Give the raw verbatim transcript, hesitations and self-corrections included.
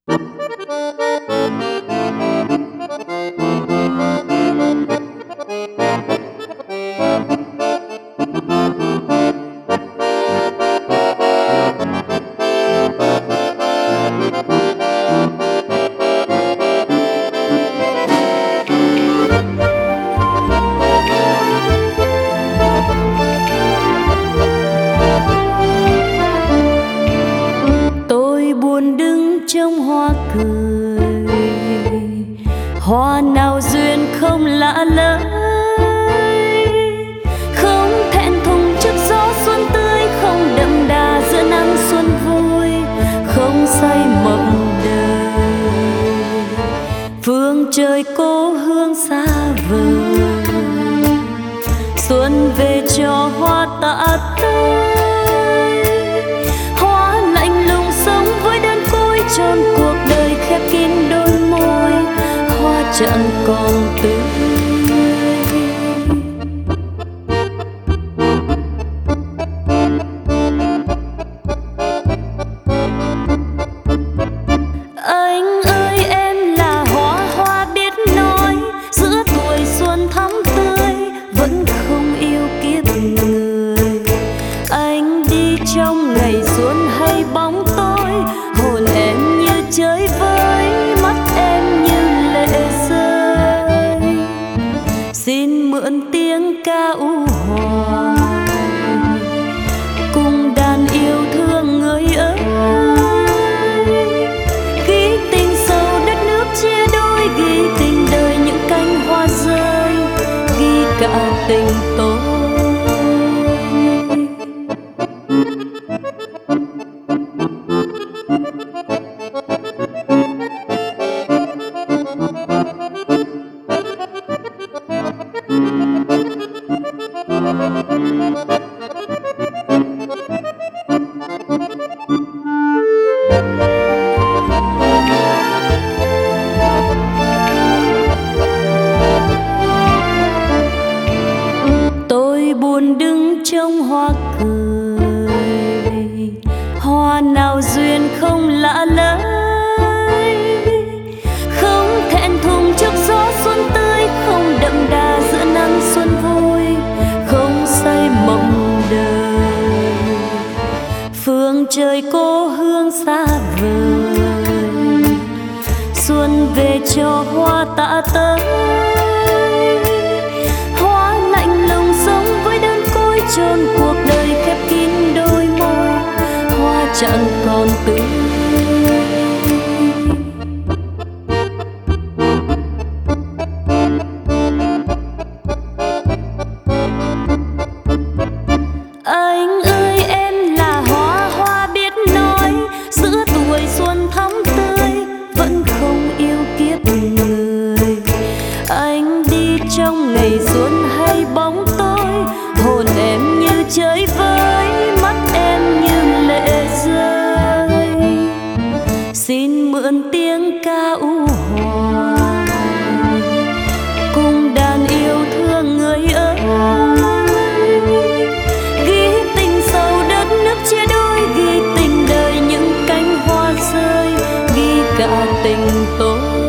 Tôi buồn đứng trong hoa cười, hoa nào duyên không lạ lẫm, không thẹn thùng trước gió xuân tươi, không đậm đà giữa nắng xuân vui, không say mộng đời. Phương trời cố hương xa vời, xuân về cho hoa tạ tơi. Hoa lạnh lùng sống với đơn côi, tròn cuộc đời khép kín đôi môi, hoa chẳng còn tươi. Anh ơi em là hoa hoa biết nói, giữa tuổi xuân thắm tươi vẫn không yêu kiếp người. Anh đi trong ngày xuân hay bóng tối, hồn em như chơi với, mắt em như lệ rơi. Xin mượn tiếng ca u hoài, cùng đàn yêu thương người ơi. Ghi tình sâu đất nước chia đôi, ghi tình đời những cánh hoa rơi, ghi cả tình tôi. Tôi buồn đứng trong hoa cười, hoa nào duyên không lạ lẫm, không thẹn thùng trước gió xuân tươi, không đậm đà giữa nắng xuân vui, không say mộng đời. Phương trời cố hương xa vời, xuân về cho hoa tạ tơi. Hoa lạnh lùng sống với đơn côi, tròn cuộc đời khép kín đôi môi, hoa chẳng còn tươi. Anh ơi em là hoa hoa biết nói, giữa tuổi xuân thắm tươi vẫn không yêu kiếp người. Anh đi trong ngày xuân hay bóng tối, hồn em như chơi với, mắt em như lệ rơi. Xin mượn tiếng ca u hoài, cùng đàn yêu thương người ơi. Ghi tình sâu đất nước chia đôi, ghi tình đời những cánh hoa rơi, ghi cả tình tôi.